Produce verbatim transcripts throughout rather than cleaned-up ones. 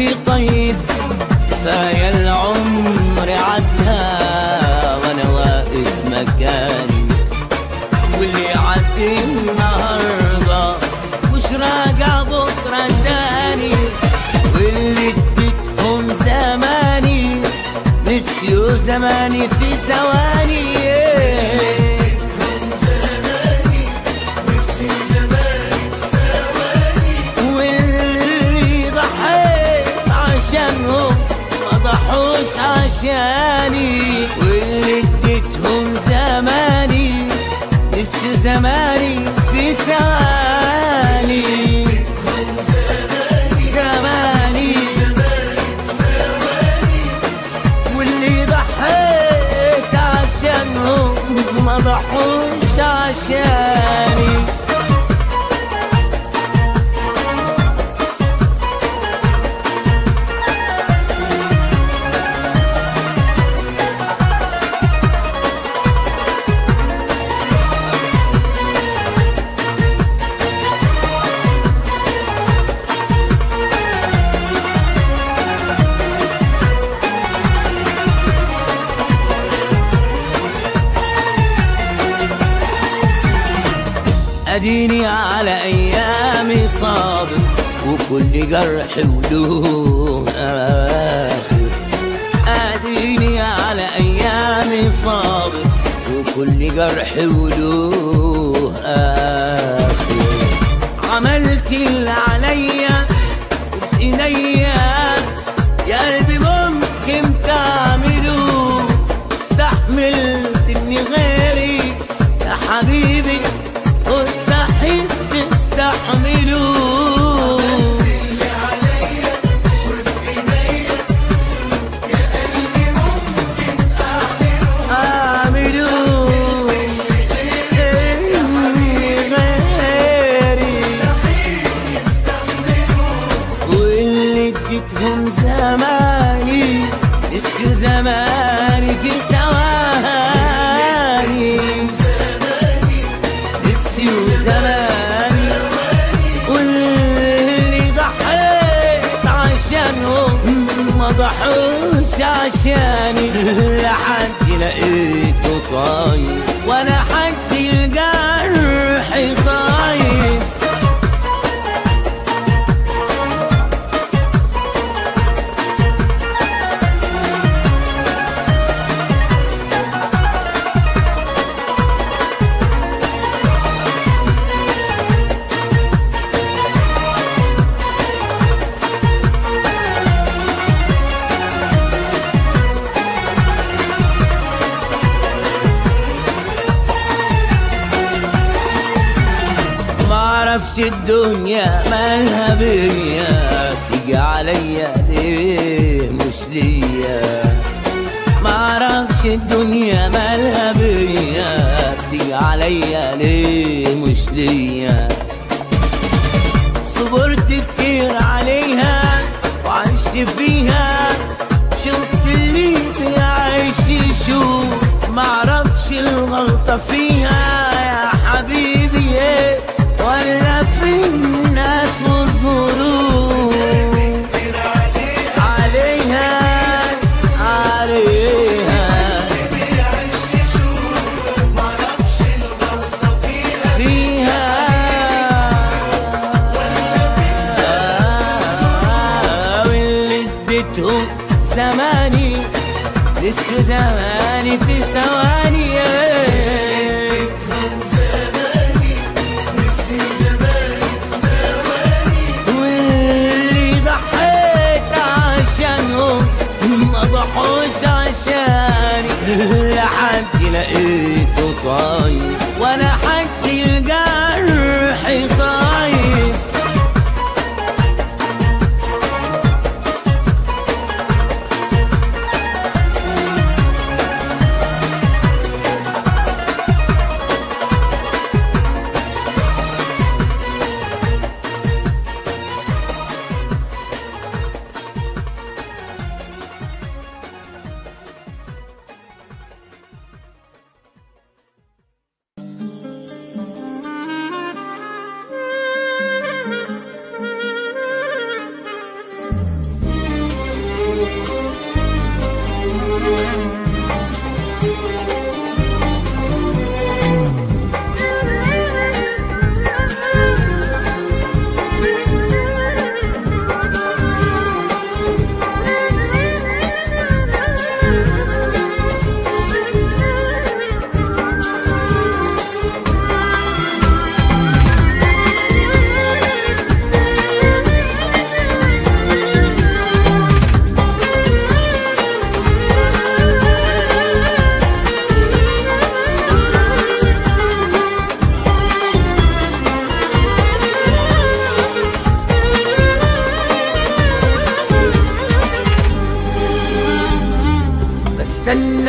قلبي طيب كفاية العمر عدها وانا واقف مكاني، واللي عدي النهارده مش راجع بكره تاني، واللي اديتهم زماني نسيوا زماني في ثواني. واللي ضحيت عشانهم ما ضحوش عشاني، واللي اديتهم زماني نسيوا زماني في ثواني. زماني واللي ضحيت عشانهم ما ضحوش عشاني. اديني على ايامي صابر وكل جرح وله اخر، اديني على ايامي صابر وكل جرح وله اخر. عملت اللي عليا وفي ايديا يا قلبي ممكن تعمله، استحملت اني غيري يا حبيبي مستحيل تستحملوا. اللي عليا وفي ايديا يا قلبي ممكن اعملوا اعملوا اللي غيري مستحيل يستحملوا. واللي اديتهم زماني نسيوا زماني في ثواني. زماني واللي ضحيت عشانهم ما ضحوش عشاني. لحد لقيته طاير وانا حد الجرح طاير. معرفش الدنيا مالها بيا تيجي عليا ليه مش ليا. معرفش الدنيا مالها بيا تيجي عليا ليه مش ليا. صبرت كتير عليها وعشت فيها، شفت اللي بيعيش يشوف. معرفش الغلطة فيها يا حبيبي ايه ولا في الناس والظروف. عليها عليها معرفش الغلطة فيها فيها واللي اديتهم زماني لسه زماني في ثواني. ما ضحوش عشاني لحد لقيته طاير وانا حد الجرح طاير.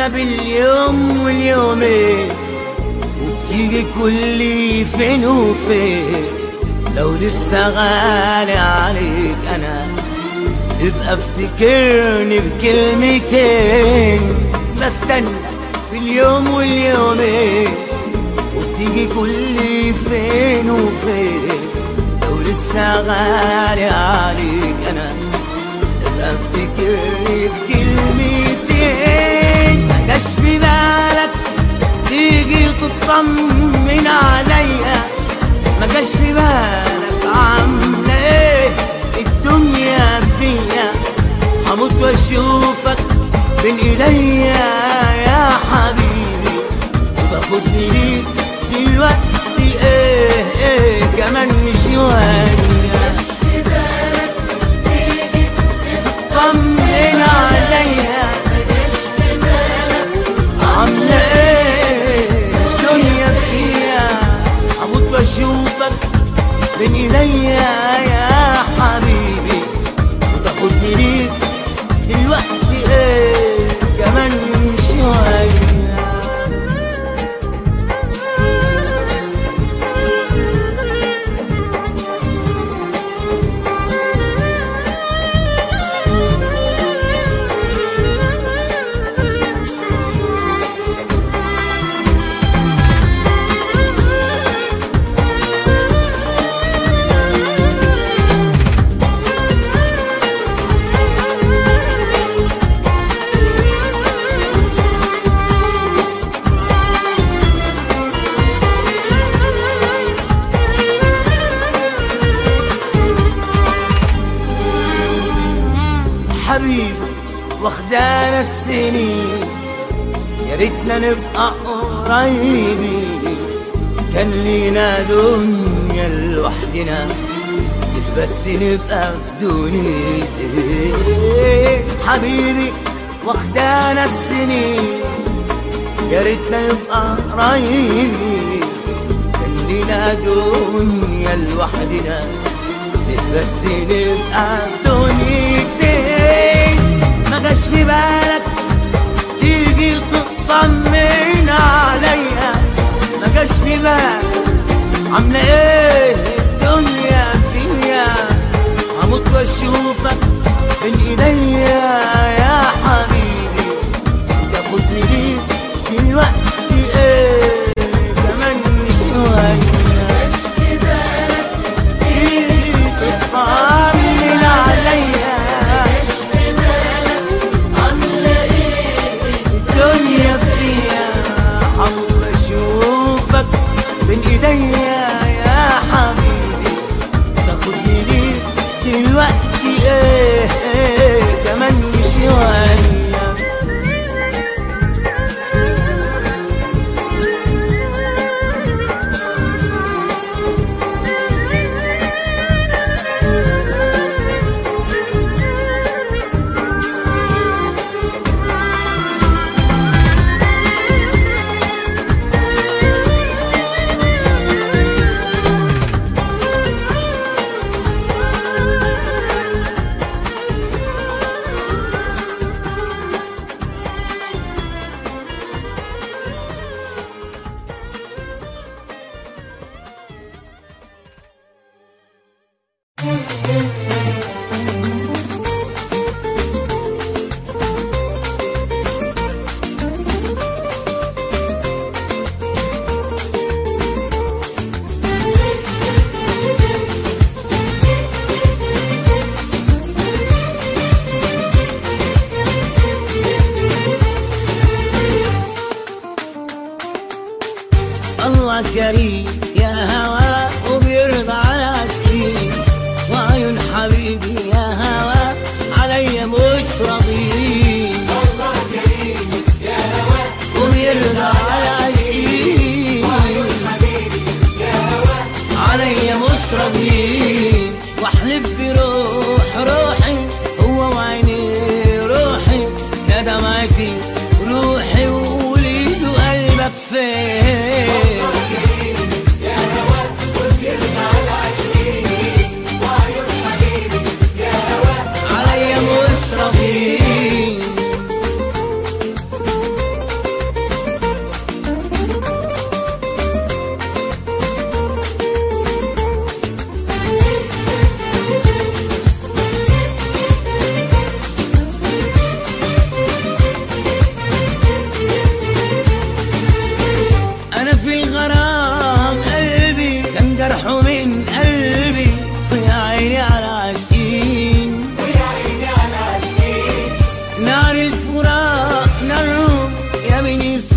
بستنى باليوم واليومين، وبتيجي كل فين وفين. لو لسه غالي عليك انا ابقى افتكرني بكلمتين. بستنى باليوم واليومين، وبتيجي كل فين وفين. لو لسه غالي عليك انا ابقى افتكرني بكلمتين. مجاش في بالك تيجي تطمن عليا، مجاش في بالك عامله ايه الدنيا فيا. هموت واشوفك بين ايديا يا حبيبي، وتاخدني ليك دلوقتي ايه ايه كمان شويه. مجاش في بالك تيجي تطمن عليا، مجاش في بالك عامله ايه الدنيا فيا. هموت واشوفك بين ايديا يا حبيبي، وتاخدني ليك دلوقتي ايه كمان شويه. حبيبي واخدانا السنين، يا ريتنا نبقى قريبين. كان لينا دنيا لوحدنا، بس نبقى في دنيتين. حبيبي واخدانا السنين، يا ريتنا نبقى قريبين. كان لينا دنيا لوحدنا، بس نبقى في دنيتين. مجاش في بالك تيجي تطمن عليا، مجاش في بالك عامله ايه الدنيا فيا. هموت واشوفك بين ايديا يا حبيبي، تاخدني ليك دلوقتي ايه كمان شويه. مجاش في بالك تيجي تطمن عليا، مجاش في بالك عامله ايه الدنيا فيا. هموت واشوفك بين ايديا يا حبيبي، تاخدني ليك دلوقتي ايه ايه كمان شويه. الله كريم يا هوا وبيرضى على عشقي، وعيون حبيبي يا هوا عليا مش راضيين. الله كريم يا هوا وبيرضى على عشقي، وعيون حبيبي يا هوا عليا مش راضيين. واحلف بروح روحي هو وعيني روحي، يا دمعتي روحي ووليد وقلبك فين.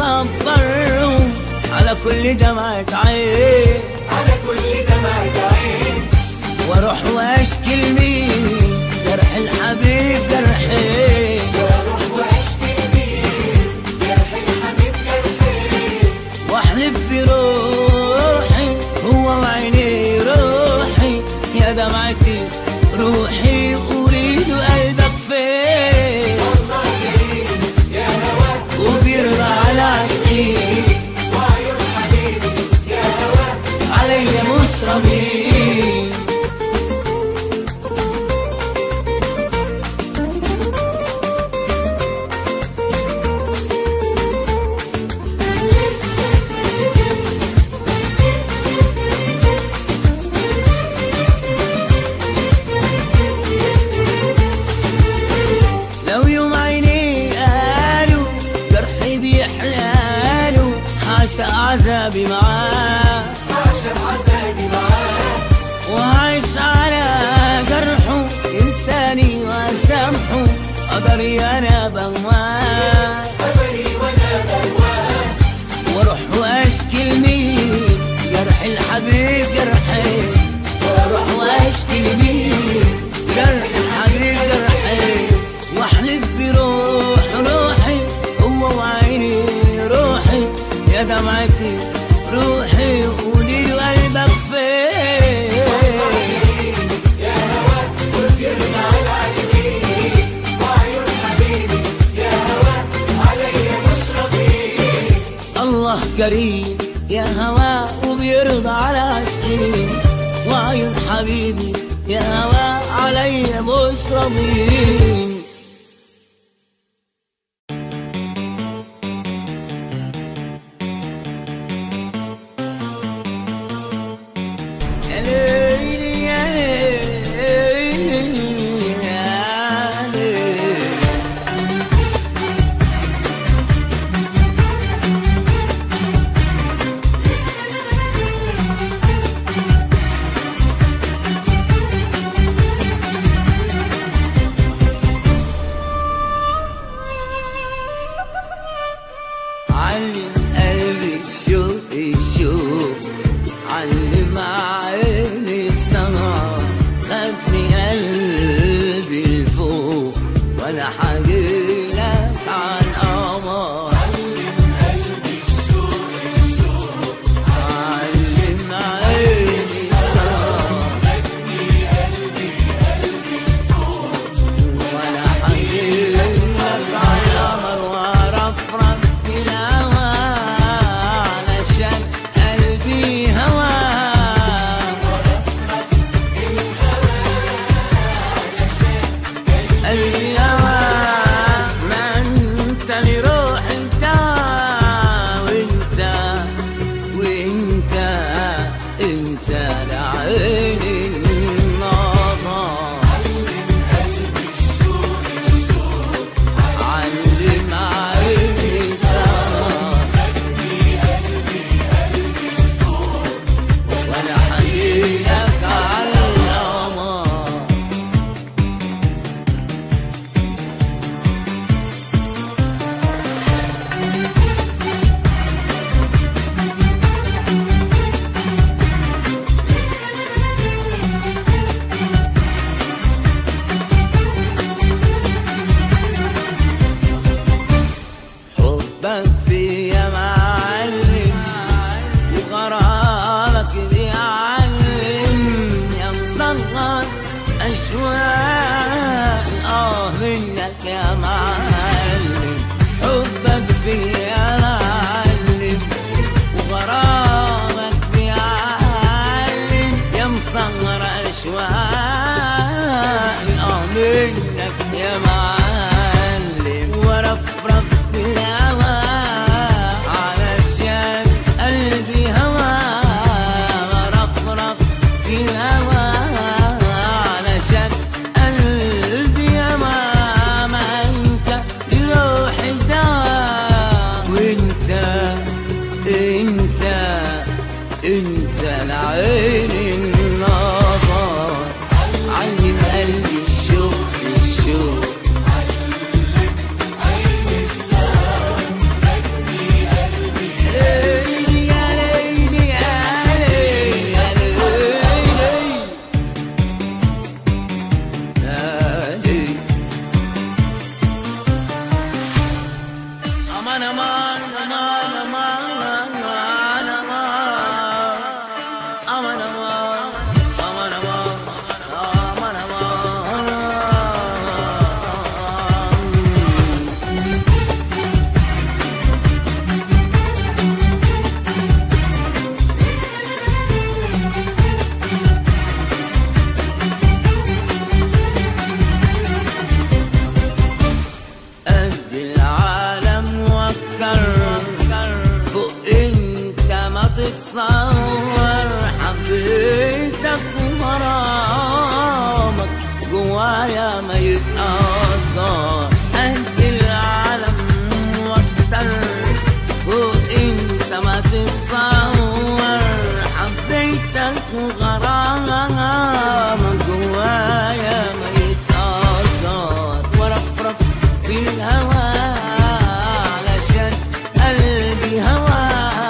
صبرهم على كل دمعة عين، على كل دمعة عين. واروح واشكي لمين جرح الحبيب جرحين، واروح واشكي لمين جرح الحبيب جرحين. واحلف بروحي هو وعيني روحي يا دمعتي روحي اريد قلبك فين. الله كريم يا هواه وبيرضى على عشقي، وعيون حبيبي يا هواه عليا مش راضي. لو يوم عيني قالوا جرحي بيحلالوا حاشا عذابي معاه، عاشق عذابي معاه. وعايش على جرحه إنساني وأسامحه قدري أنا بواه. قدري وانا بواه. واروح واشكي لمين جرح الحبيب جرحين، واروح واشكي لمين جرح الحبيب جرحين. واحلف بروح روحي هو وعيني روحي يا دمعتي روحي قولي له قلبك فين. يا هواه وبيرضى على عشقي، وعيون حبيبي يا هواه عليا مش راضي. الله كريم يا هواه وبيرضى على عشقي، وعيون حبيبي يا هواه عليا مش راضي. يا ليلي يا ليلي يا ليلي. علم قلبي الشوق الشوق، علم عيني السمع، خدني قلبي لفوق وانا حاجيلك عن قمر. علم قلبي الشوق الشوق، علم عيني السمع، خدني قلبي قلبي فوق. وانا حاجيلك عن قمر. وارفرف في الهوى علشان قلبي هواه، قلبي هواه. ما انت لي روح انت، وانت وانت انت لعيني النظر. قلبي الشوق الشوق، علم عيني السهر، خدني قلبي قلبي فوق. وانا حاجيلك على القمر. حبك فيا معلم، وغرامك بيعلم يا مصغر أشواق آه منك يا معلم. حبك فيا معلم، وغرامك بيعلم يا مصغر أشواق آه منك يا معلم. ورفرف بالهوى تتصور حبيتك وغرامك جوايا ما يتقدر قد العالم واكتر فوق انت ما تتصور حبيتك وغرامك جوايا ما يتقدر ورفرف في الهوى علشان قلبي هوى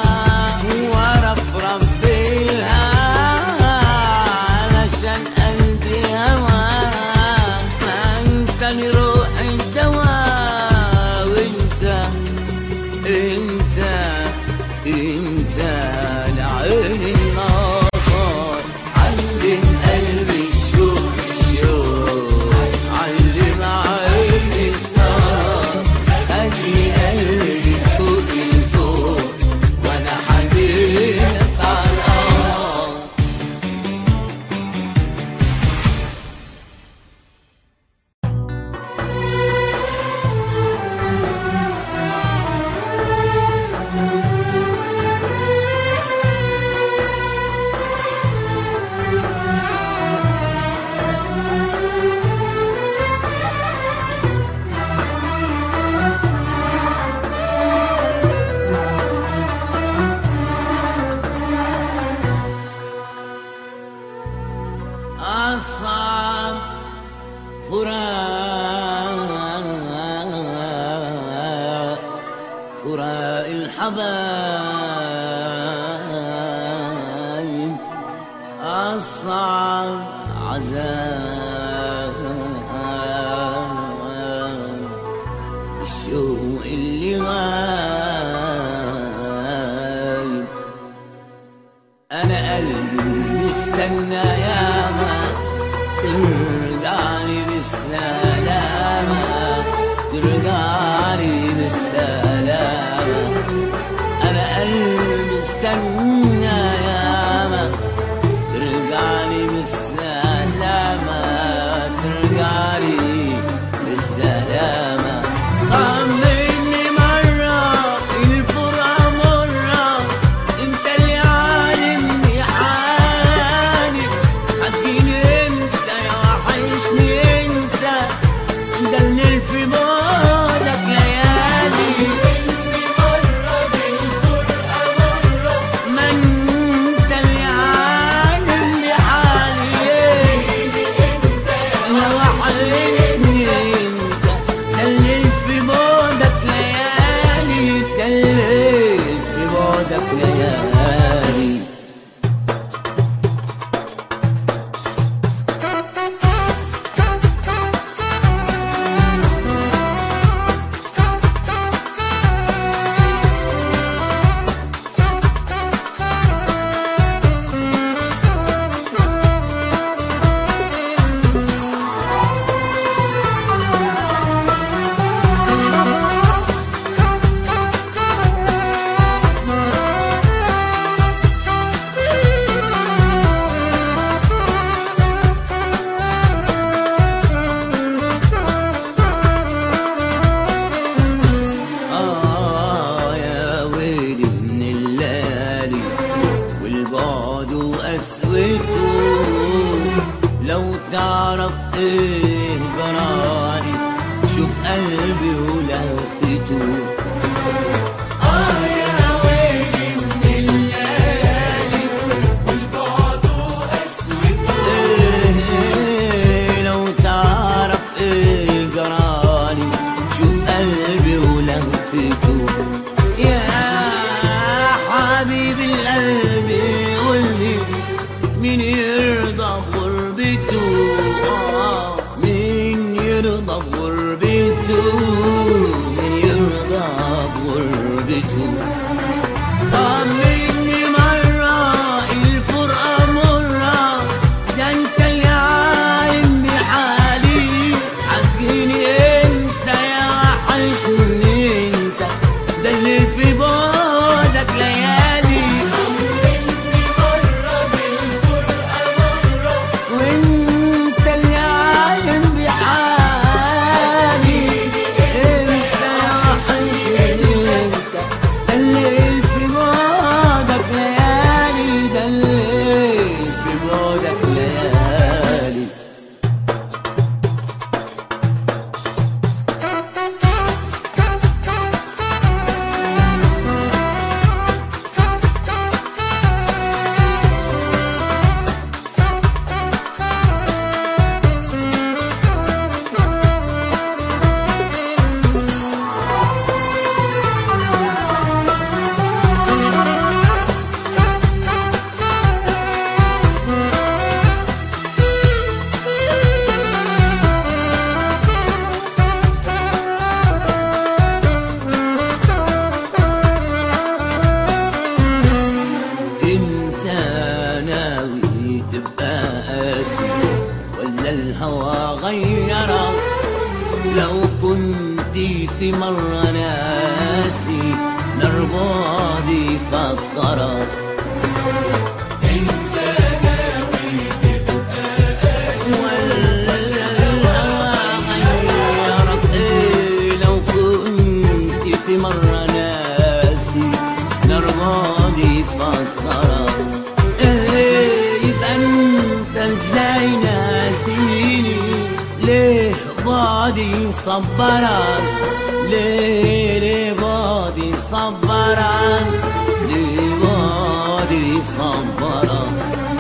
انت لعين النظر علم قلبي الشوق الشوق علم عيني السهر خلي قلبي فوق الفوق وانا حبيبك على القمر أصعب فراق فراق الحبايب أصعب عذاب الشوق اللي غايب أنا قلبي مستنى ياما ترجعني بالسلامة ترجعني بالسلامة أنا قلبي استنى ياما ترجعني بالسلامة ترجعني بالسلامة طمني مرة الفرقة مرة انت اللي عالمني حالي هتجيني انت يا وحشني انت دلني في بعدك ليالي ما انت اللي عالمني حالي يا وحشني انت دلني في بعدك ليالي دلني في بعدك ليالي لو تعرف ايه جرالي شوف قلبي ولهفته اه يا ويلي من الليالي والبعد وقسوته ايه لو تعرف ايه جرالي شوف قلبي ولهفته يا حبيبي القلب قولي مين يرضى بغربته مين يرضى بغربته مين يرضى بغربته غربته. طمني مرة الفرقة مرة، ده انت اللي عالم بحالي، عجيني انت يا وحشني انت، ده اللي في بعدك ليالي. طمني مرة بالفرقة مرة، وانت اللي عالم بحالي، انت يا وحشني انت، ده اللي في بعدك ليالي، ده اللي في بعدك ليالي. انت ناوي تبقى قاسي ولا الهوى غيرك؟ لو كنت في مرة ناسي نربادي فكرك. انت ناوي تبقى قاسي ولا الهوى غيرك؟ ايه لو كنت في مرة ناسي نربادي فكرك. ايه يبقى انت ازاي ناسيني؟ ليه بعدي صبرك؟ ليه ليه بعدي صبرك؟ ليه بعدي صبرك؟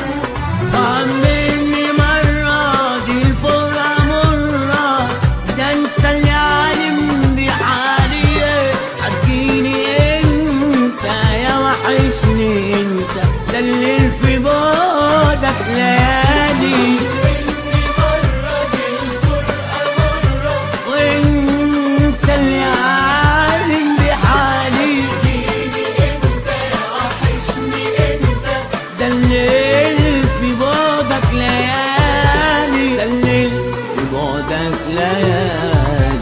طمني مرة دي الفرقة مرة، ده انت اللي عالم بحالي، عجيني انت يا وحشني انت، ده اللي في بعدك ليالي. مرة بالفرقة مرة، وانت اللي عالم بحالي، انت يا وحشني انت، ده الليل في بعدك ليالي، ده الليل في بعدك ليالي.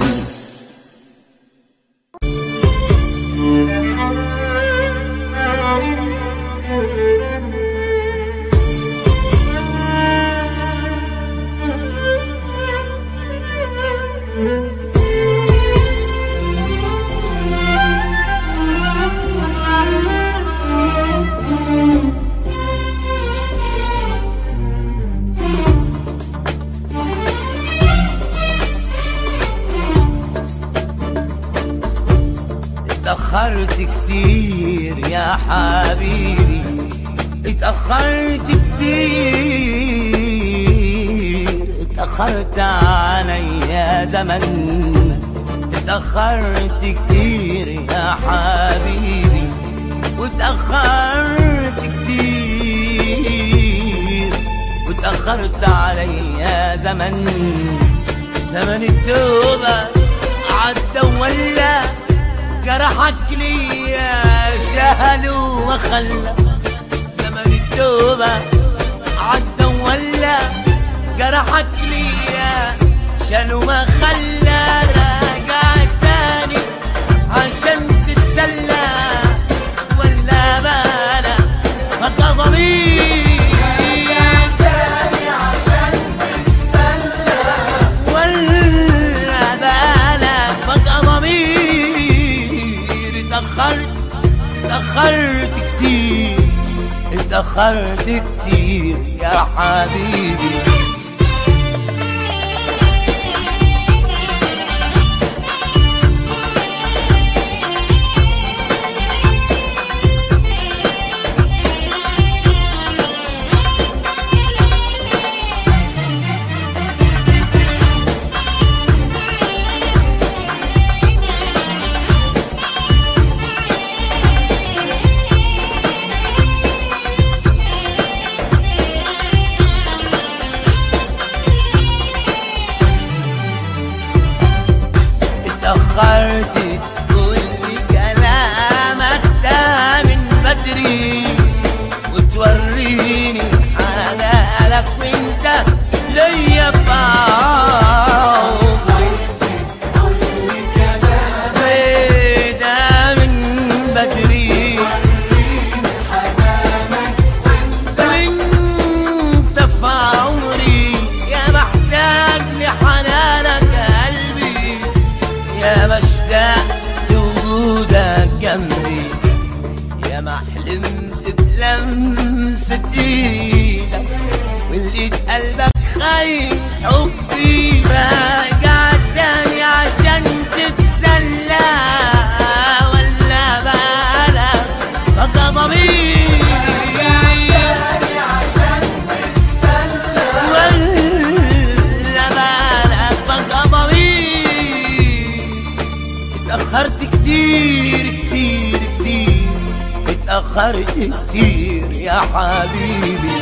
اتأخرت كتير يا حبيبي، اتأخرت كتير، اتأخرت عليا زمن، اتأخرت كتير يا حبيبي، واتأخرت كتير، واتأخرت عليا زمن. زمن التوبة عدى ولا جرحك ليا شهل وخلى. زمن التوبة عدى ولا جرحك ليا شهل وخلى. راجع تاني عشان تتسلى ولا بلا بقى ضمير؟ راجع تاني عشان تتسلى ولا بلا بقى ضمير؟ اتأخرت اتأخرت كتير، اتأخرت كتير يا حبيبي. يا ما حلمت بلمسة ايدك ولقيت قلبك خاين حبي، رجعت تاني عشان تتسلى ولا بالك بقى ضمير، تاني عشان تتسلى ولا بالك بقى ضمير. اتأخرت كتير كتير كتير، اتأخرت كتير يا حبيبي.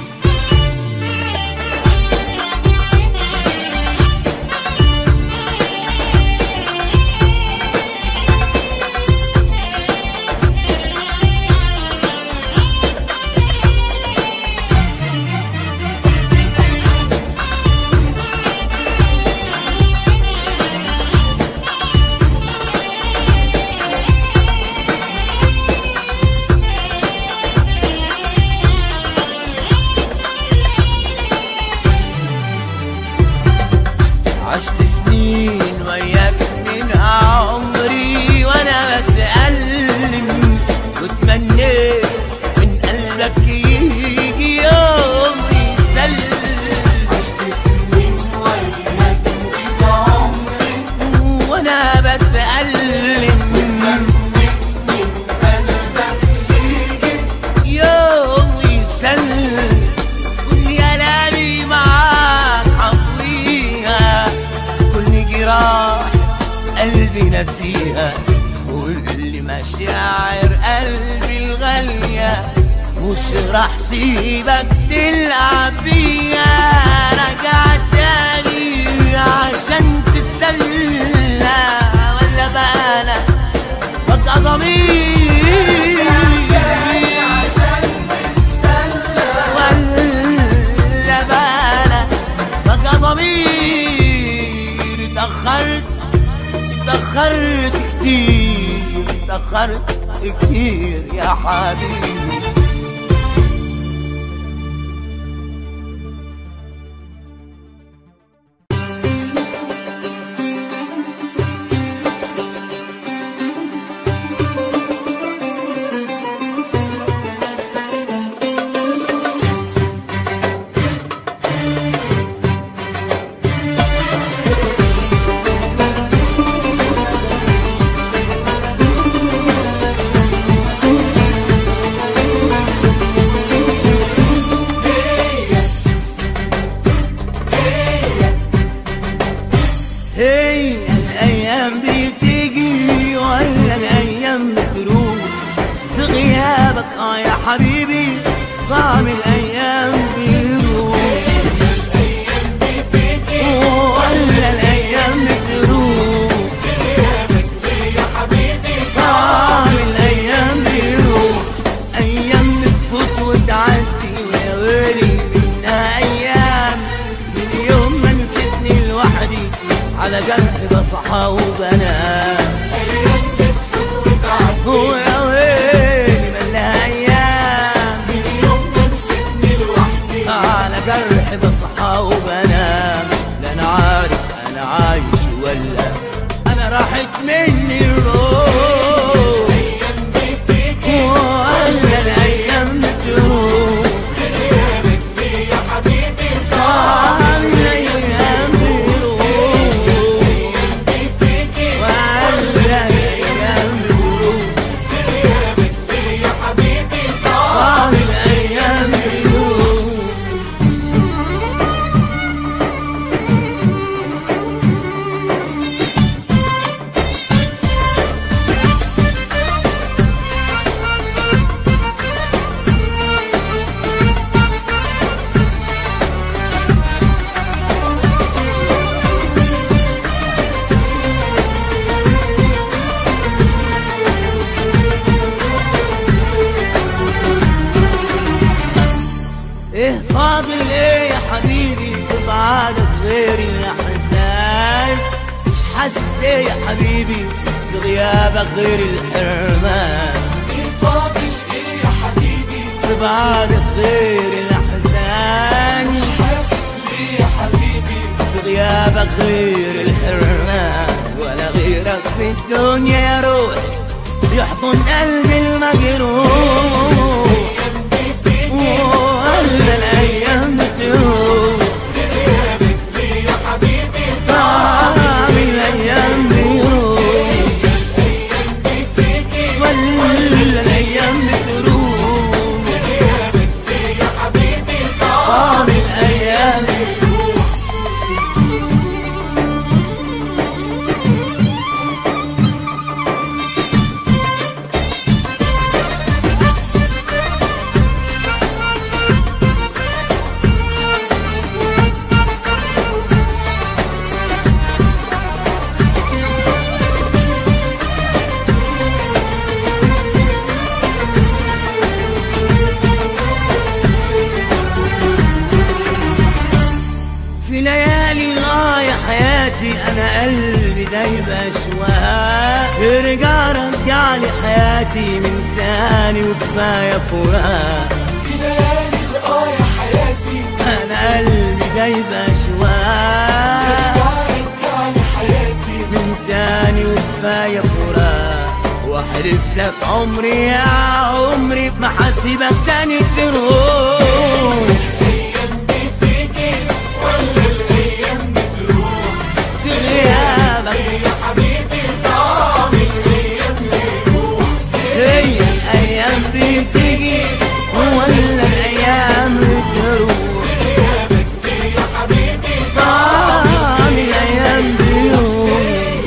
عشت سنين وياك من عمري وانا بتألم، واتمنيت من قلبك يجي يوم يسلم. عشت سنين وياك من عمري وانا بتألم، تمنيت من قلبك يجي يوم يسلم. كل يلالي معاك حطويها، كل جراح قلبي نسيها، كل مشاعر قلبي الغالية مش راح سيبك تلعب بيها. رجعت تاني عشان تتسلى ولا بالك بقى ضمير، عشان تتسلى ولا بالك بقى ضمير. اتأخرت اتأخرت كتير، اتأخرت كتير يا حبيبي. هي الأيام بتيجي ولا الأيام بتروح، في غيابك اه يا حبيبي طعم الأيام بيروح. الأيام بتيجي ولا الأيام بتروح، غيابك ليه يا حبيبي طعم الأيام بيروح. أيام بتفوت وتعدي ويا ويلي منها أيام، من يوم ما نسيتني لوحدي على جنب بصحى وبنام. أيام بتفوت وتعدي ويا ويلي مالها أيام، من يوم ما نسيتني لوحدي على جرح بصحى وبنام. لا أنا عارف أنا عايش ولا أنا راحت مني الروح، أيام بتيجي ولا الأيام بتروح. غيابك ليه يا حبيبي طعم الأيام بيروح، بتيجي ولا الأيام بتروح. غيابك ليه يا حبيبي طعم الأيام بيروح. ايه فاضل ايه يا حبيبي في بعدك غير الاحزان؟ مش حاسس ليه يا حبيبي في غيابك غير الحرمان؟ فاضل ايه يا حبيبي في بعدك غير الاحزان؟ مش حاسس ليه يا حبيبي في غيابك غير الحرمان؟ ولا غيرك في الدنيا يا روحي يحضن قلبي المجروح. حياتي انا قلبي دايب اشواق، ارجع رجع لي حياتي من تاني وكفايه فراق. في ليالي الآه يا حياتي انا قلبي دايب اشواق، رجع لي حياتي من تاني وكفايه فراق. واحلف لك عمري يا عمري ما حاسبك تاني تروح. الأيام بتيجي ولا الأيام بتروح؟ في غيابك يا حبيبي طعم الأيام بيروح. هي الايام بتيجي ولا الايام بتروح. غيابك ليه يا حبيبي طعم الايام بيروح.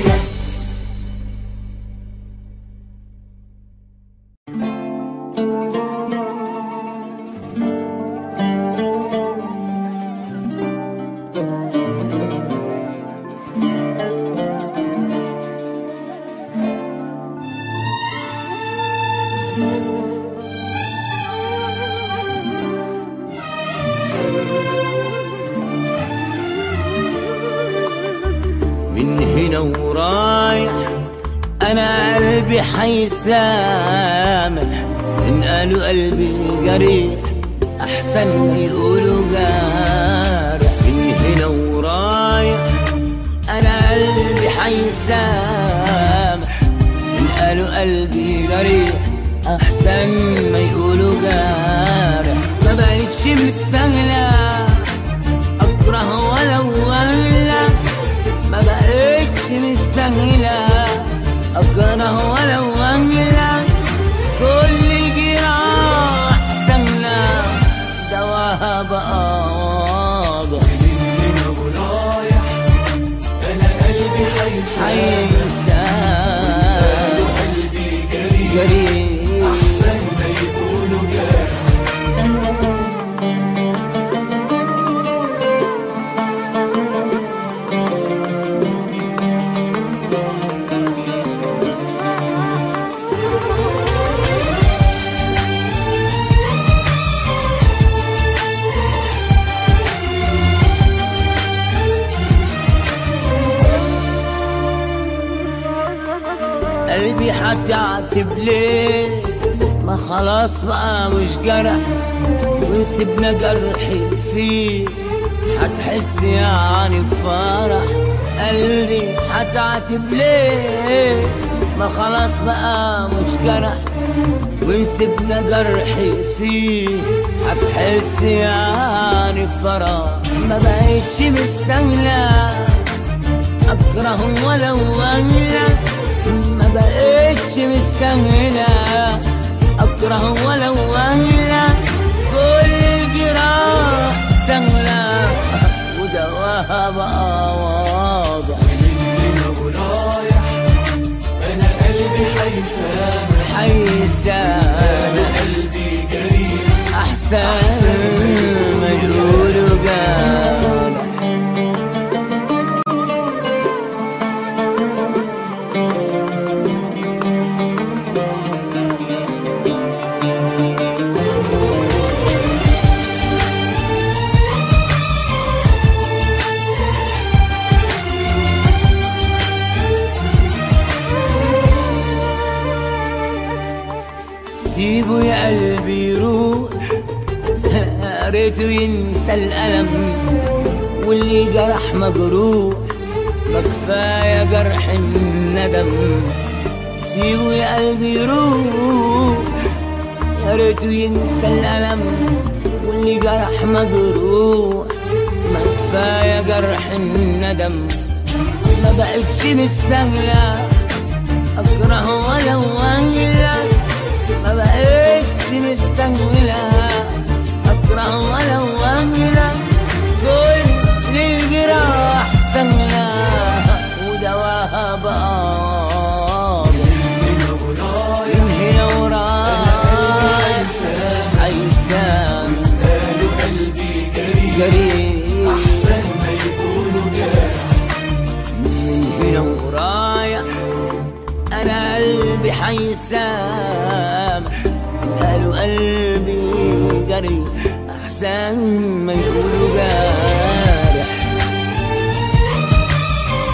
من هنا ورايح انا قلبي حيسامح، ان قالوا قلبي جريح احسن ما يقولوا جارح. من هنا ورايح انا قلبي حيسامح، ان قالوا قلبي جريح احسن ما يقولوا جارح. ما بقتش مستاهله اكره ولو ولا، ما بقتش مستاهله اكره ولو ولا. كل جراح سهله دواها بقى واضح. من هنا ورايح أنا قلبي حيسامح، حيسامح قلبي جريح جريح أحسن ما يقولوا جارح. قلبي هتعتب ليه؟ ما خلاص بقى مش جرح، وسيبنا جرحي فيه هتحس يعني بفرح. قلبي هتعتب ليه؟ ما خلاص بقى مش جرح، وسيبنا جرحي فيه هتحس يعني بفرح. ما بقتش مستاهله اكره ولو ولا، ما بقتش مستاهله اكره ولو ولا. كل جراح سهله ودواها بقى واضح. من هنا ورايح أنا قلبي حيسامح، حيسامح قلبي جريح احسن ما يقولوا جارح. سيبه يا قلبي يروح، يا ريته ينسى الألم واللي جرح مجروح، ما كفاية جرح الندم. سيبه يا قلبي يروح، يا ريته ينسى الألم واللي جرح مجروح، ما كفاية جرح الندم. ما بقتش مستاهلة أكره ولو ولا، ما بقتش مستاهلة أكره ولو ولا. كل الجراح سهلة ودواها بقى واضح. من هنا ورايح حيسامح قالوا قلبي جريح جريح أحسن ما يقولوا جارح. من هنا ورايح أنا قلبي حيسامح، قالوا قلبي جريح أحسن ما يقولوا جارح.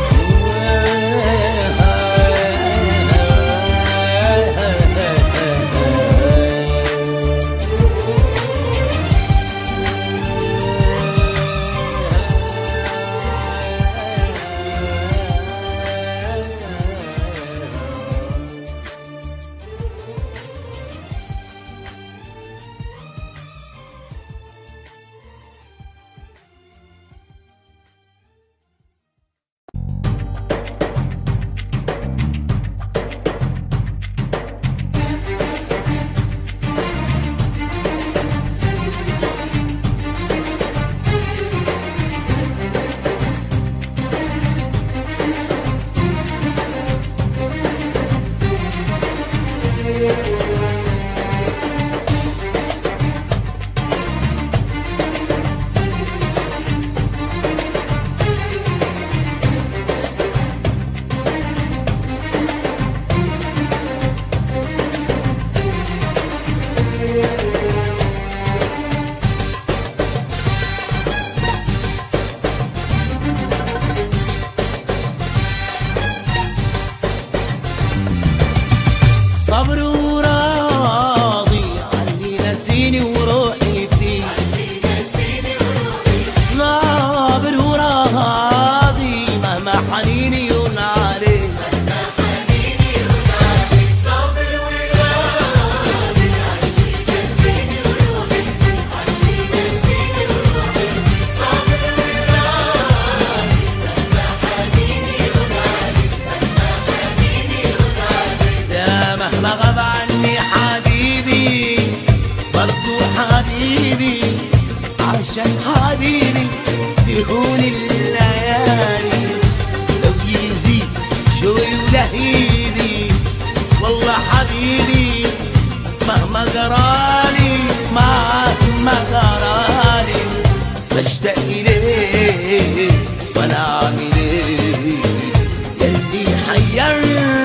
تهون الليالي لو يزيد شوي ولهيبي والله حبيبي مهما جرالي مهما جرالي بشتاق إليه وأنا أعمل إيه يلي حير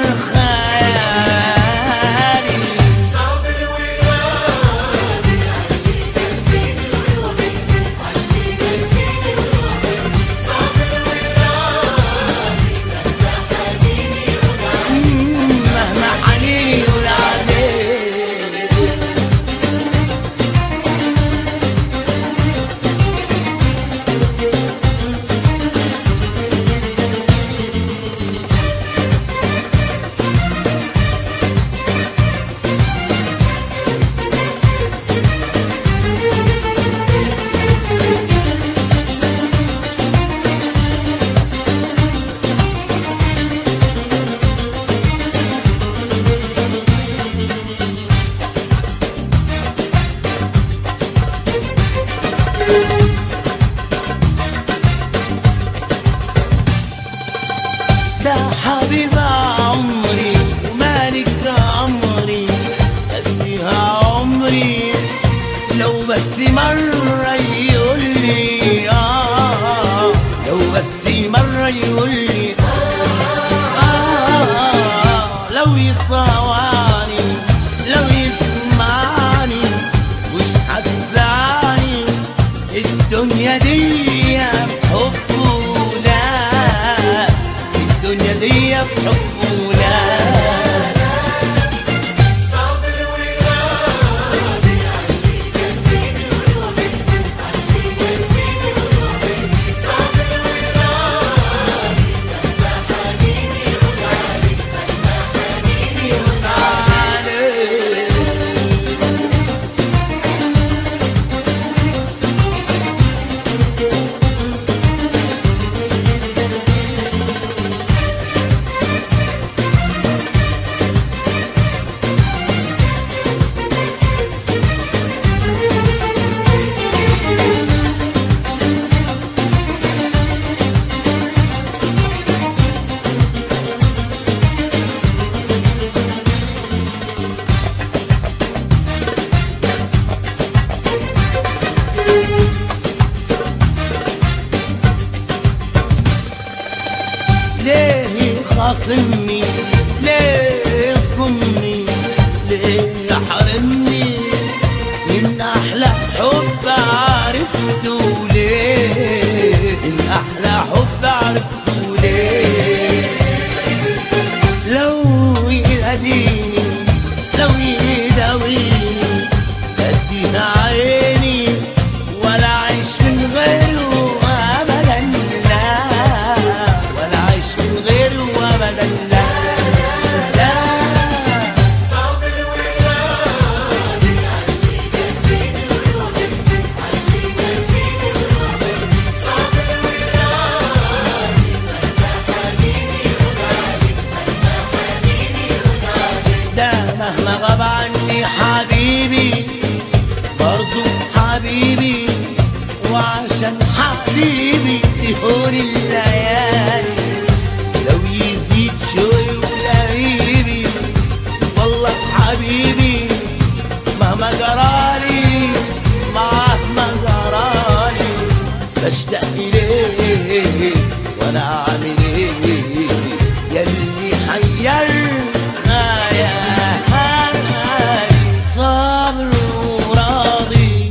خيالي صابر وراضي علي نسيني وروحي علي نسيني وروحي صابر وراضي مهما حنيني ونعلي مهما حنيني ونعلي ده حبيب عمري ومالك عمري قديها عمري لو بس مرة يقولي آه لو بس مرة يقولي آه لو يطوعني لو يسمعني مش هتزعلني الدنيا دي بحبه لا الدنيا دي بحبه لا صابر وراضي علي نسيني وروحي علي نسيني وروحي صابر وراضي مهما حنيني ونعلي مهما حنيني ونعلي ليه خاصمني ليه يصدمني ليه يحرمني من احلى حب عرفته ليه من احلى حب عرفته ليه لو يهديني لو يداويني ادينا عيني ولا اعيش من غيره ابدا لا ولا اعيش من غيره ابدا لا لا صابر وراضي علي نسيني وروحي علي نسيني وروحي صابر وراضي مهما حنيني ونعلي مهما حنيني ونعلي ده مهما غاب عني حبيبي برضو حبيبي وعشان حبيبي تهون الليالي لو يزيد شوي ولهيبي والله حبيبي مهما جرالي مهما جرالي بشتاق إليه وأنا أعمل إيه يلي حير خيالي صابر وراضي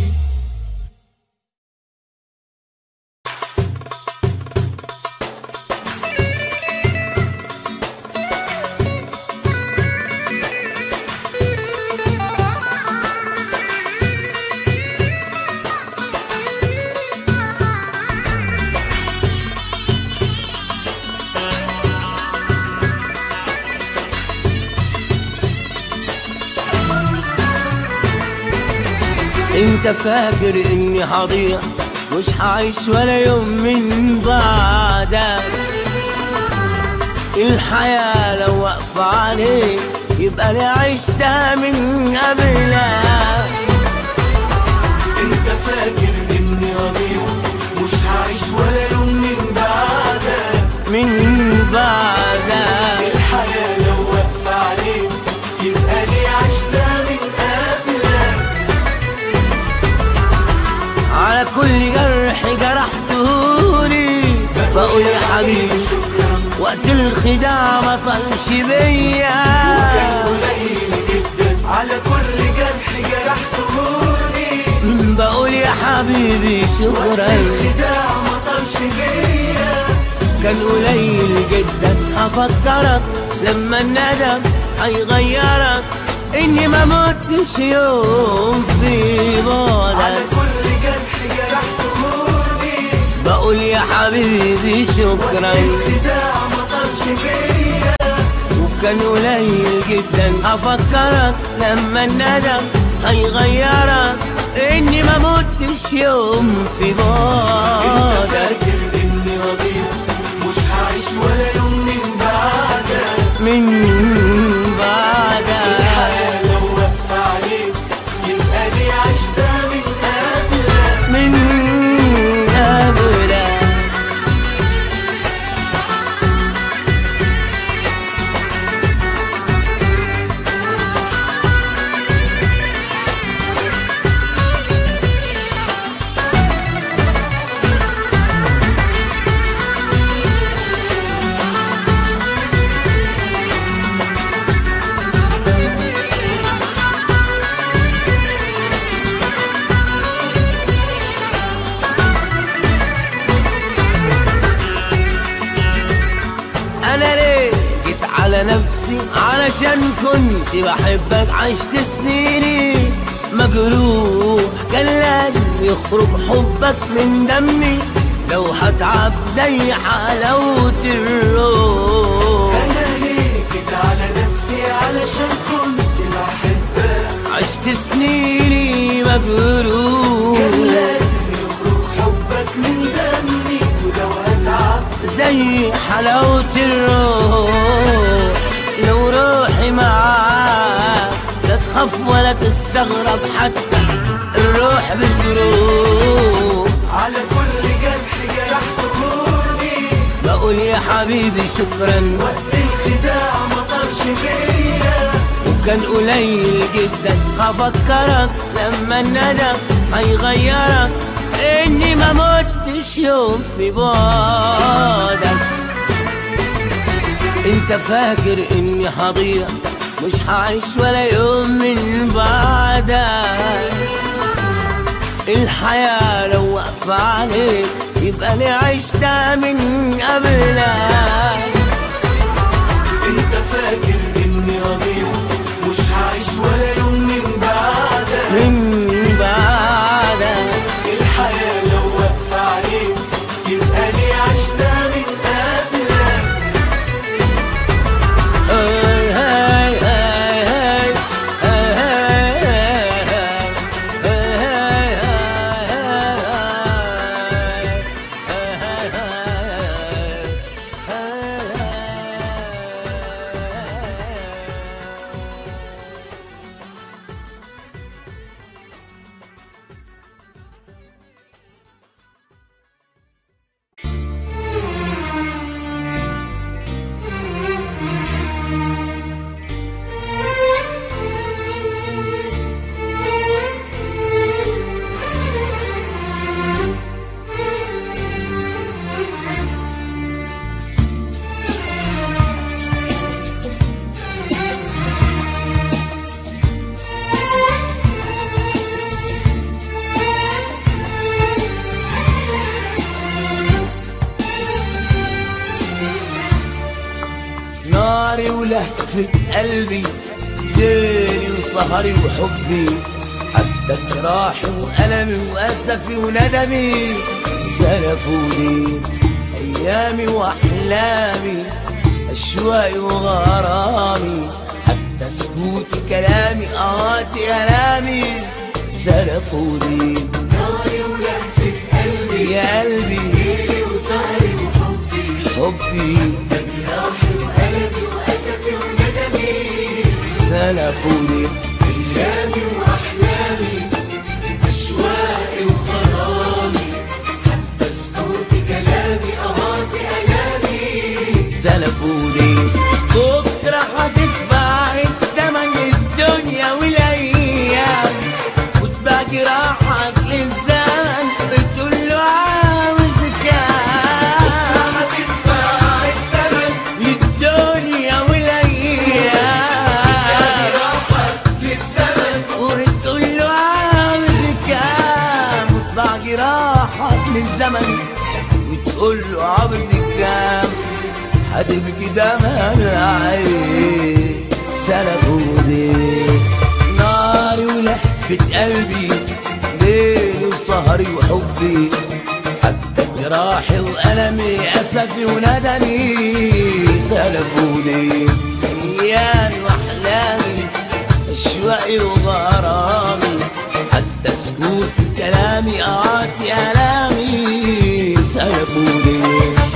انت فاكر اني هضيع مش هعيش ولا يوم من بعدك الحياة لو واقفة عليك يبقى انا عشتها من قبلك انت فاكر اني اضيع مش هعيش ولا كل جرح جرحتهولي بقول يا حبيبي وقت الخداع ما طلش بيا. وكان قليل جدا على كل جرح جرحتهولي بقول يا حبيبي شكرا الخداع ما طلش بيا. كان قليل جدا هفكرك لما الندم هيغيرك اني ما متش يوم في بعدك. على كل جرح جرحتهولي بقول يا حبيبي شكرا الخداع ما طلش بيا. وكان قليل جدا هفكرك لما الندم هيغيرك اني ما متش يوم في بعدك. فاكر اني رضيت مش هعيش ولا يوم من بعدك من بعدك الحياة لو واقفة عليك يبقى لي عشتها من قبلك من قبلك. انا ليه جيت على نفسي علشان كنت بحبك عشت سنيني مجروح كان لازم يخرج حبك من دمي لو هتعب زي حلاوة الروح. انا ليه جيت على نفسي علشان كنت بحبك عشت سنيني مجروح كان لازم يخرج حبك من دمي ولو هتعب زي حلاوة الروح. لو روحي معاك لا تخاف ولا تستغرب حتى الروح بتروح. على كل جرح جرحتهولي بقول يا حبيبي شكرا وقت الخداع ما طلش بيا. وكان قليل جدا هفكرك لما الندم هيغيرك اني ما متش يوم في بعدك. انت فاكر اني هضيع مش هعيش ولا يوم من بعدك. الحياة لو واقفة عليك يبقى لي عشتها من قبلك. انت فاكر اني رضيع مش هعيش ولا يوم من بعدك من بعدك الحياة لو واقفة عليك يبقى لي عشتها من قبلك. هاي هاي هاي هاي هاي هاي ناري ولهفة قلبي ليلي وسهري وحبي حتى جراحي وألمي وأسفي وندمي سلفوني أيامي وأحلامي أشواقي وغرامي حتى سكوتي كلامي آهاتي ألامي سلفوني. ناري ولهفة قلبي يا قلبي ليلي وسهري وحبي حبي جراحي وألمي وأسفي وندمي سلفوني أيامي وأحلامي أشواقي وغرامي حتى سكوتي كلامي أهاتي ألامي سلفوني. بكرة هتدفع التمن الدنيا والأيام وتبقى جراحك للزمن الزمن وتقول له عاوز كام، هتبكي دمع العين سلفوني. ناري ولهفة قلبي ليلي وسهري وحبي، حتى جراحي وألمي أسفي وندمي سلفوني. أيامي وأحلامي أشواقي وغرامي، حتى سكوت كلامي أعطي آلامي سلفوني.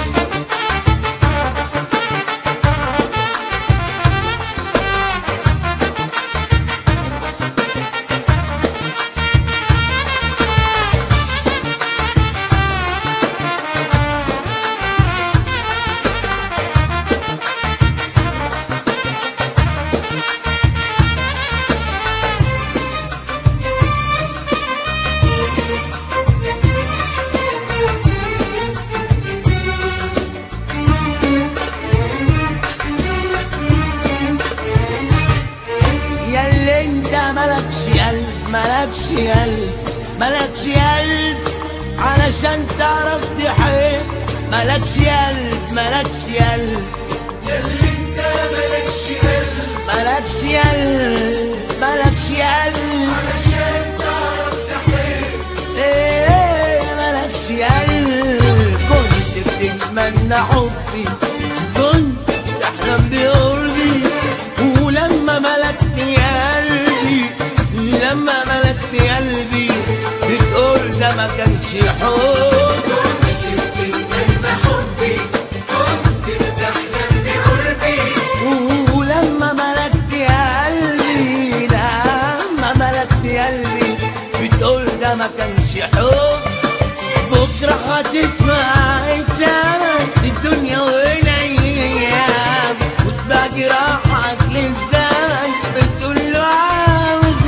ملكش قلب ملكش قلب ملكش قلب علشان تعرف تحب، ملكش قلب ملكش قلب ياللي انت ملكش قلب، ملكش قلب ملكش قلب علشان تعرف تحب. ايه ملكش قلب. كنت بتتمنى حبي، كنت تحلم بقربي، ولما ملكت قلبي لما ملكت قلبي بتقول ده ما كانش حب. كنت بتتمنى حبي، كنت بتحلم بقربي، ولما ملكت قلبي لما ملكت قلبي بتقول ده ما كانش حب. بكره هتدفع الثمن الدنيا والايام، وتبقى جراحك للزمن بتقول له عاوز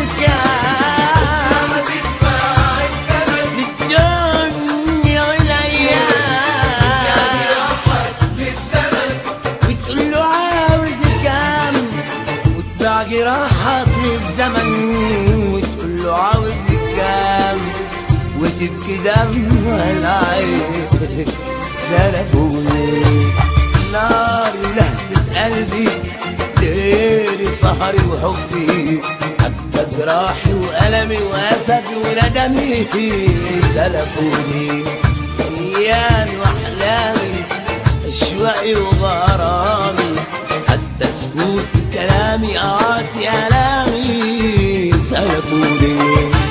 كام. هتدفع الثمن للدنيا والايام، جراحك للزمن، بتقول له عاوز كام. وتباع جراحك للزمن وتقول له عاوز كام، وتبكي دمع العين سلفوني. ناري ولهفة قلبي ليلي سهري وحبي، حتى جراحي وألمي وأسفي وندمي سلفوني. أيامي وأحلامي أشواقي وغرامي، حتى سكوت كلامي أعطي آلامي سلفوني.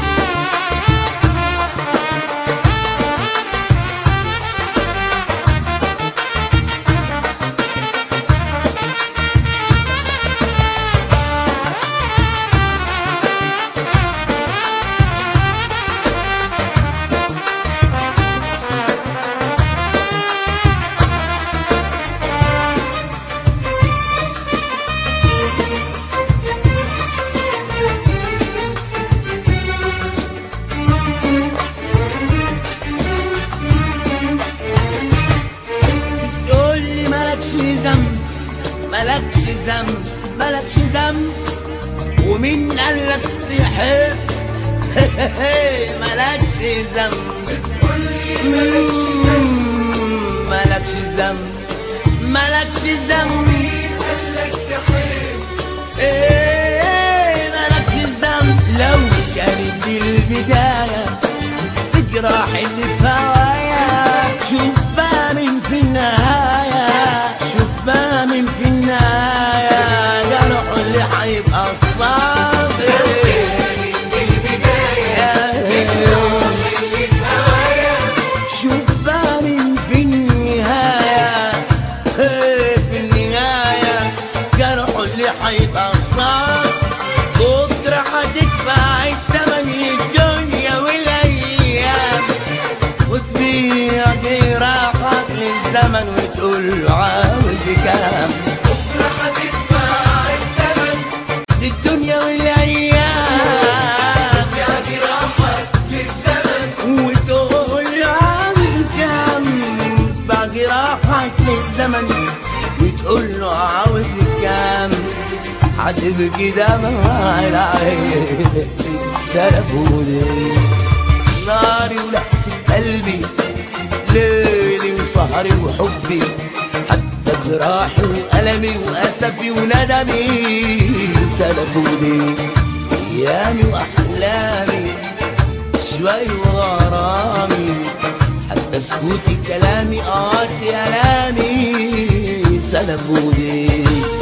ملكش ذنب ملكش ذنب، ومين قالك تحب؟ ملكش ذنب ملكش ذنب ملكش ذنب، ايه ملكش ذنب. لو كانت دي البداية تجرح اللي في هوايا، شوف بقى من في النهاية، شوف بقى من في النهاية جرح اللي هيبقى الصعب. شوف بقى من في النهاية، في النهاية جرح اللي هيبقى الصعب. بكرة هتدفع الثمن الدنيا والأيام، وتبيع جراحك للزمن وتقول له عاوز كام. بكرة هتدفع الثمن للدنيا والأيام، يا جراحك للزمن، وتقول له عاوز كام. تبيع جراحك للزمن وتقول له عاوز كام. هتبكي دمع العين سلفوني. ناري ولهفة قلبي ليلي وسهري وحبي، حتى جراحي وألمي وأسفي وندمي سلفوا لي أيامي وأحلامي، شوي وغرامي، حتى سكوتي كلامي قاطي ألامي سلفوا لي.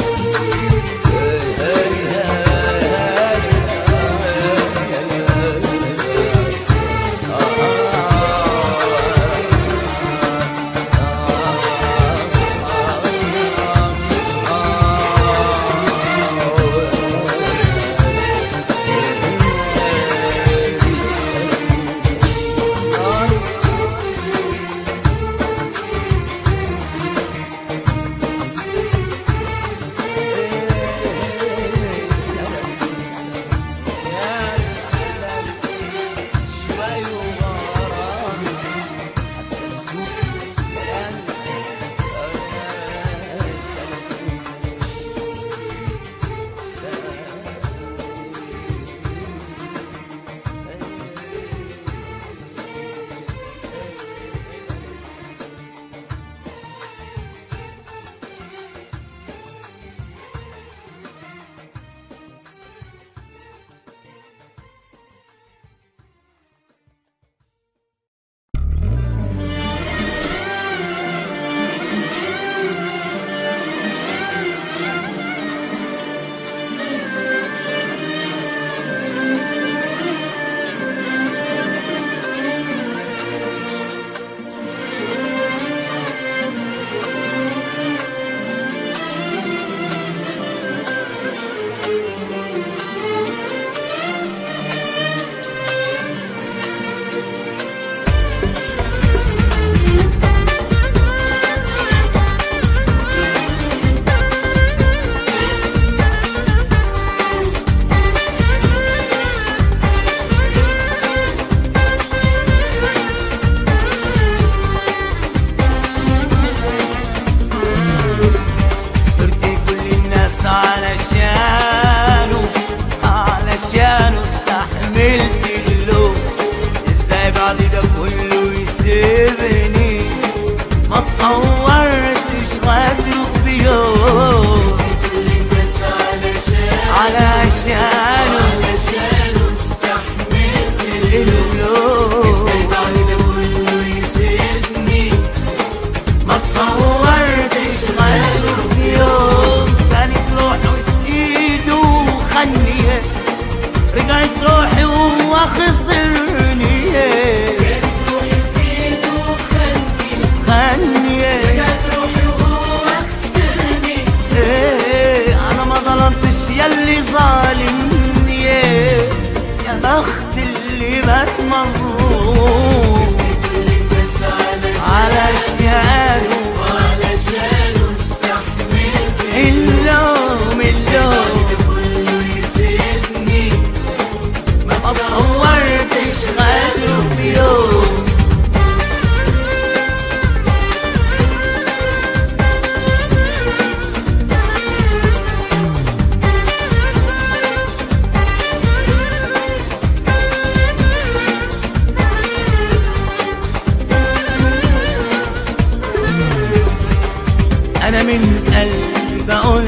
أنا من قلبي بقول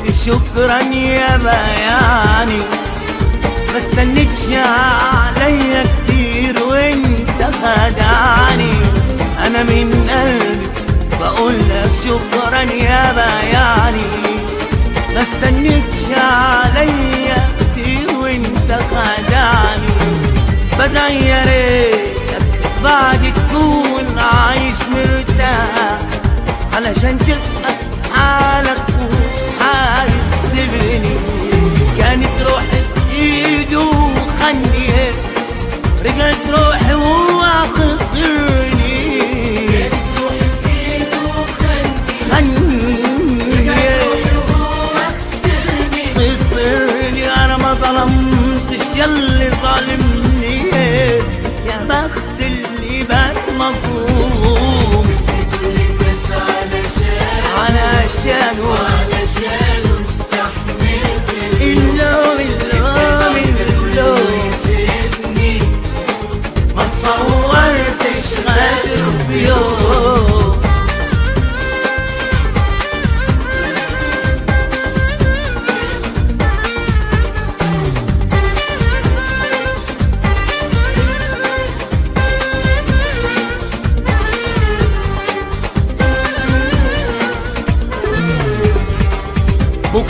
شكرا يا بياني، ما استنيتش عليا كتير وانت خدعني. أنا من قلبي بقول لك شكرا يا بياني، ما استنيتش عليا كتير وانت خدعني. بدعي يا ريتك بعد تكون عايش مرتاح، علشان تبقى حالك وحالي تسيبني. كانت روحي في ايده وخني، رجعت روحي وهو خسرني. كانت روحي في ايده وخني، رجعت روحي وهو خسرني. خسرني انا ما ظلمتش ياللي ظالمني، يا بخت اللي بات مظلوم. علشانه علشانه استحملت اللوم اللوم اللوم يسيبني، ما تصورتش غدر في يوم.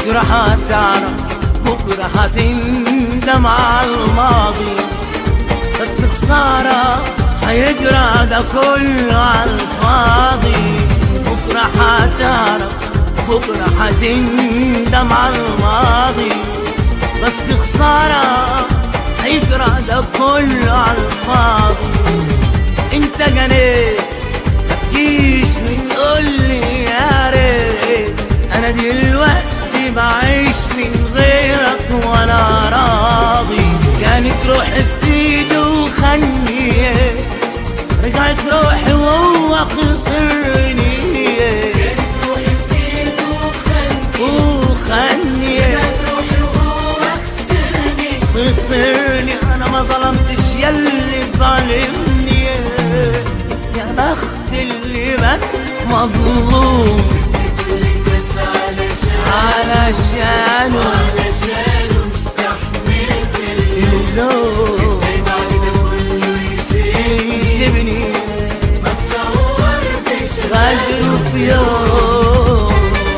بكرة هتعرف، بكرة هتندم على الماضي، بس خسارة هيجرى ده كله على الفاضي. بكرة هتعرف، بكرة هتندم على الماضي، بس خسارة هيجرى ده كله على الفاضي. انت جنيت متجيش وتقولي يا ريت، انا دلوقتي بعيش من غيرك وانا راضي. كانت روحي في ايده وخني، رجعت روحي وهو خسرني. كانت روحي في ايده وخني، رجعت روحي وهو خسرني. خسرني انا ما ظلمتش ياللي ظالمني، يا بخت اللي بات مظلوم. بس علشان علشانه علشانه استحملت اللوم. اللوم ازاي بعد ده كله يسيبني؟ يسيبني ما تصورتش غدره في يوم.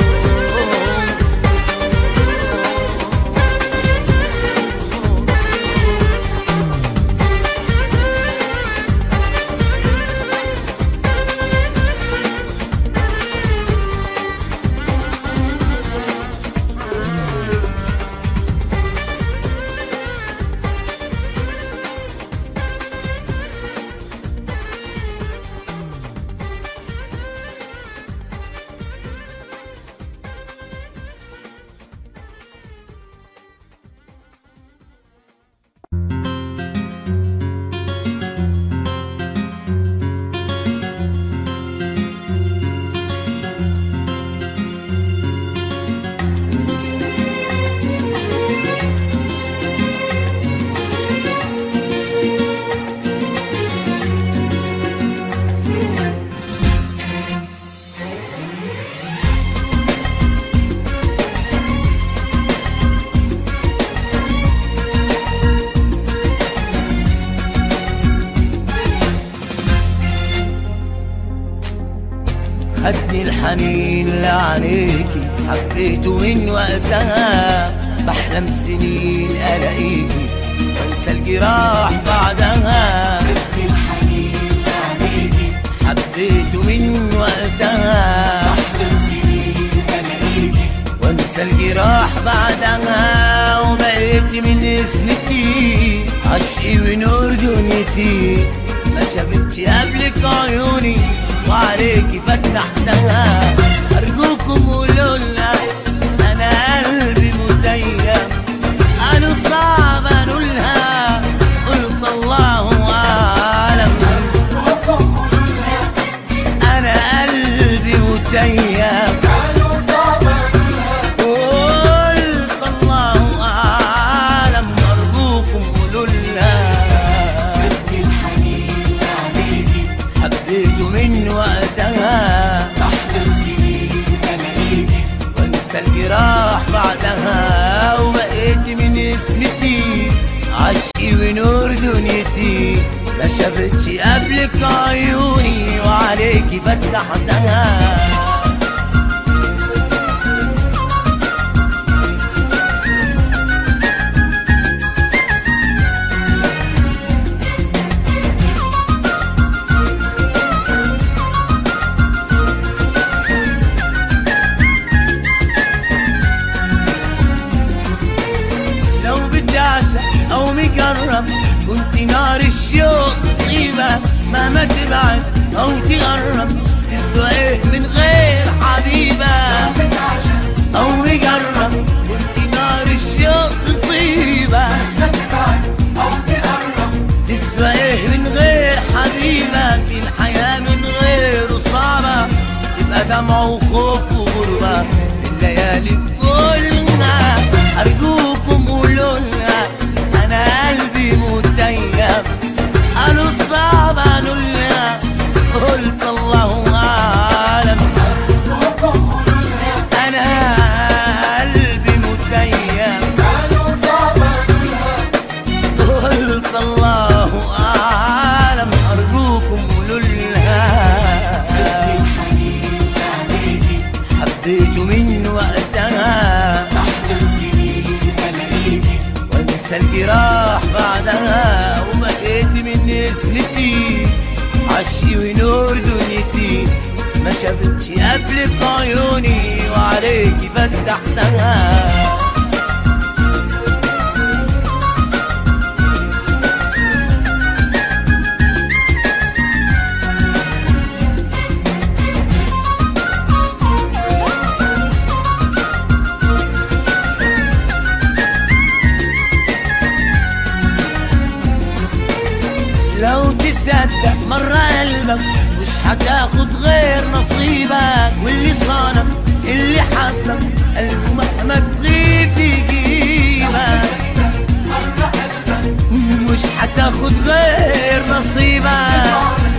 خدني الحنين لعينيكي، حبيته من وقتها، بحلم سنين الاقيكي وانسى الجراح بعدها. خدني الحنين لعينيكي، حبيته من وقتها، بحلم سنين الاقيكي وانسى الجراح بعدها. وبقيت من اسمتي عشقي ونور دنيتي، ما شافتش قبلك عيوني وعليكي فتحتها. أرجوكم قولولنا أنا قلبي متيم، قالوا صعب أنولها، قلت الله أعلم. أنا قلبي متيم، قالوا صعب أنولها، قلت الله أعلم. أرجوكم قولولنا خدني الحنين لعينيكي، حبيته من وقتها، بحلم سنين الاقيكي وانسى الجراح بعدها. وبقيت من اسمتي عشقي ونور دنيتي، ما شافتش قبلك عيوني وعليكي فتحتها. لو بدي اعشق او مجرب، كنت نار الشوق تصيبك، مهما تبعد او تقرب، تسوى ايه من غير حبيبك؟ او مجرب، كنت نار الشوق تصيبك، أو تقرب، تسوى ايه من غير حبيبك؟ الحياة من غيره صعبة، تبقى دمع وخوف وغربة في الليالي كلها. أرجوكم قولولنا أنا قلبي متيم، قالوا صعب أنولها، قلت الله أعلم. أنا قلبي متيم، قالوا صعب أنولها، قلت الله أعلم. أرجوكم قولولها خدني الحنين لعينيكي، حبيته من وقتها، وانسى الجراح بعدها، وبقيت من نسمتي عشي ونور دنيتي، ما شافتش قبلك عيوني وعليكي فتحتها. لو تصدق مرة قلبك مش هتاخد غير نصيبك، واللي صانك اللي حبك قلبه مهما تغيب يجيبك، مش هتاخد غير نصيبك،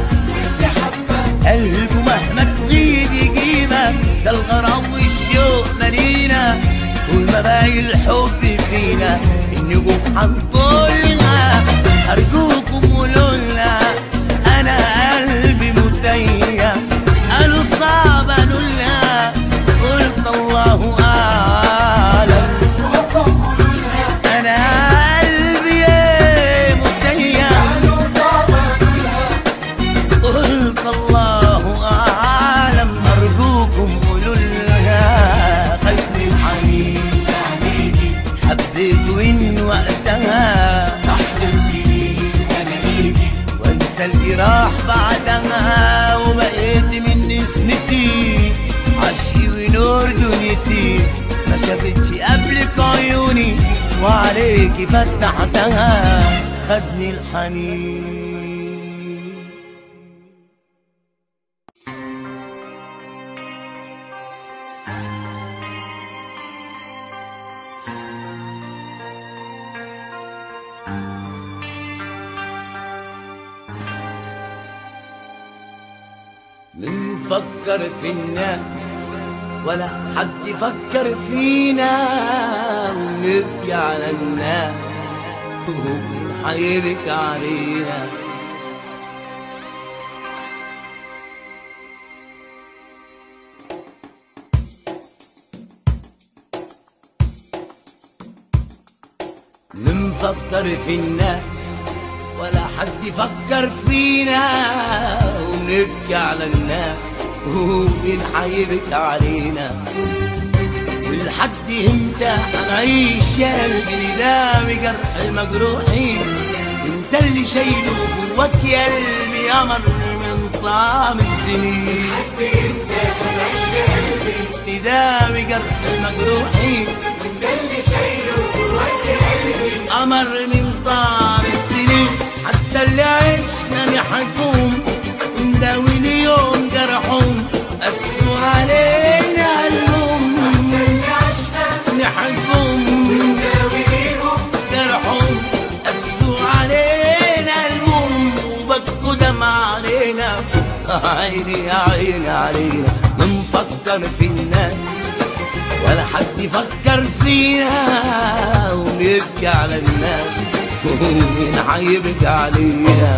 قلبه مهما تغيب يجيبك. ده الغرام والشوق مالينا طول ما باقي الحب فينا، النجوم هنطولها أرجوكم قولولنا أنا قلبي متيم، قالوا صعب أقولها قلت الله أعلم، أنا قلبي متيم قالوا صعب أقولها قلت الله أعلم. أرجوكم قولولها خدني الحنين لعينيكي، حبيت وإن وقتها وانسى الجراح بعدها، وبقيت من نسمتي عشقي ونور دنيتي، ما شافتش قبلك عيوني وعليكي فتحتها. خدني الحنين من فكر في الناس ولا حد يفكر فينا، ونبكي على الناس وهو حيبكي علينا. نفكر في الناس ولا حد يفكر فينا، ونبكي على الناس ومين حيبكي علينا. ولحد امتى هنعيش يا قلبي نداوي جرح المجروحين، انت اللي شايله جواك يا قلبي قمر من طعم السنين. لحد امتى هنعيش يا قلبي نداوي جرح المجروحين، انت اللي شايله جواك يا قلبي قمر من طعم السنين. حتى اللي عشنا نحكم نداوي اليوم جرحهم، قسوا علينا قلبهم. حتى اللي عشنا نحكم نداوي اليوم جرحهم، قسوا علينا قلبهم، وبكوا دمع علينا. عيني يا عيني علينا، منفكر في الناس ولا حد يفكر فينا، ونبكي على الناس ومين حيبكي علينا.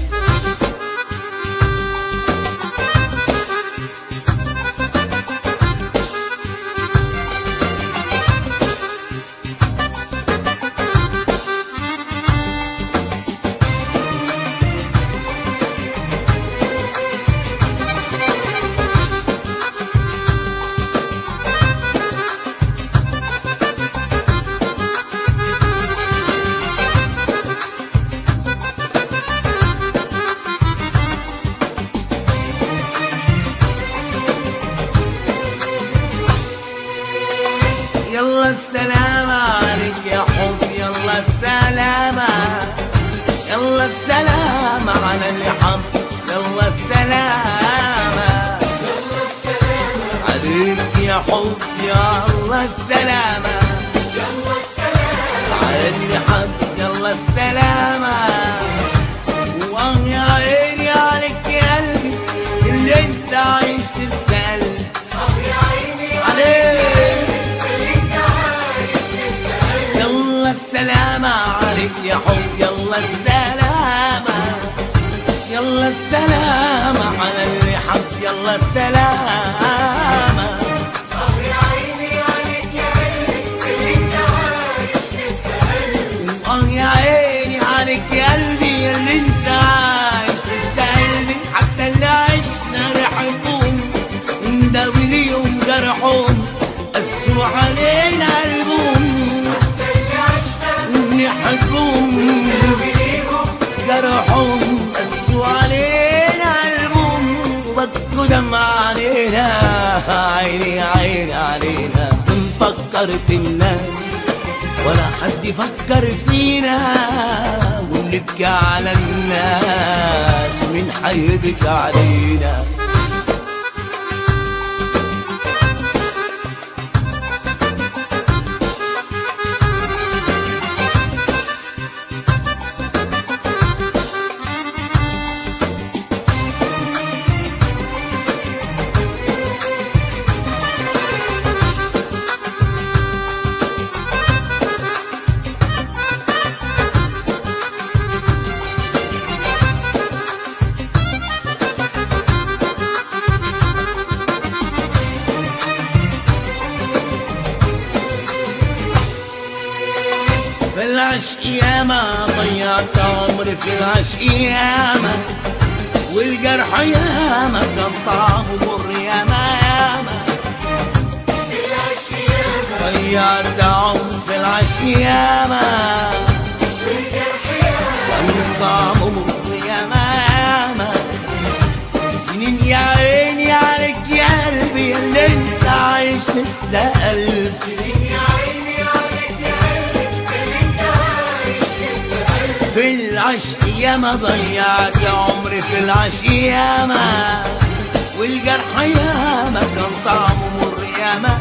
يلا السلامة عليك يا حب، يلا السلامة، يلا السلامة على اللي حب، يلا السلامة، يلا السلامة عليك يا حب، يلا السلامة، يلا السلامة على اللي حب، يلا السلامة. واه يا عيني عليك يا قلبي اللي انت عايش تسأل، اه يا عيني عليك اللي انت عايش تسأل. يلا السلامة عليك يا حب، يلا السلامة، يلا السلامة على اللي حب، يلا السلامة. اه يا عيني عليك يا قلبي اللي انت عايش تسأل. جرحهم قسوا علينا قلبهم وبكوا دم علينا. عيني عيني علينا بنفكر في الناس ولا حد يفكر فينا، ونبكي على الناس مين حيبكي علينا. في العشق ياما ضيعت عمري في العشق ياما، والجرح ياما كان طعمه مر ياما ياما. في العشق ياما ضيعت عمري في العشق ياما، والجرح ياما كان طعمه مر ياما ياما. سنين يا عيني عليك يا قلبي اللي انت عايش تتسأل. سنين يا عيني عليك يا قلبي اللي انت عايش تسأل. في العشق ياما ضيعت عمري في العشق ياما، والجرح ياما كان طعمه مر ياما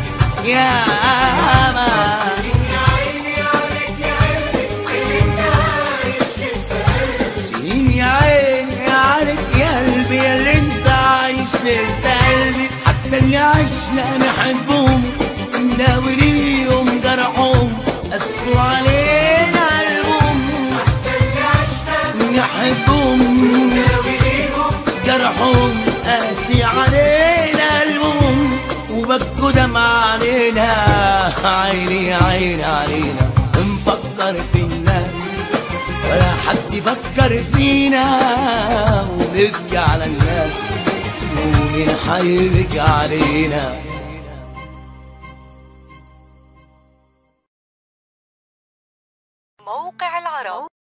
ياما. سنين يا عيني عليك يا قلبي اللي انت عايش تسأل. سنين يا عيني عليك يا قلبي اللي انت عايش تسألني. حتى اللي عشنا نحبهم نداوي ليهم جرحهم قسوا علينا قلبهم. حتى اللي عشنا نحبهم ناوي ليهم جرحهم قاسي علينا قلبهم وبكوا دم علينا. عيني عيني علينا نفكر في الناس ولا حد يفكر فينا، ونبكي على الناس ومين حيبكي علينا. موقع العرب.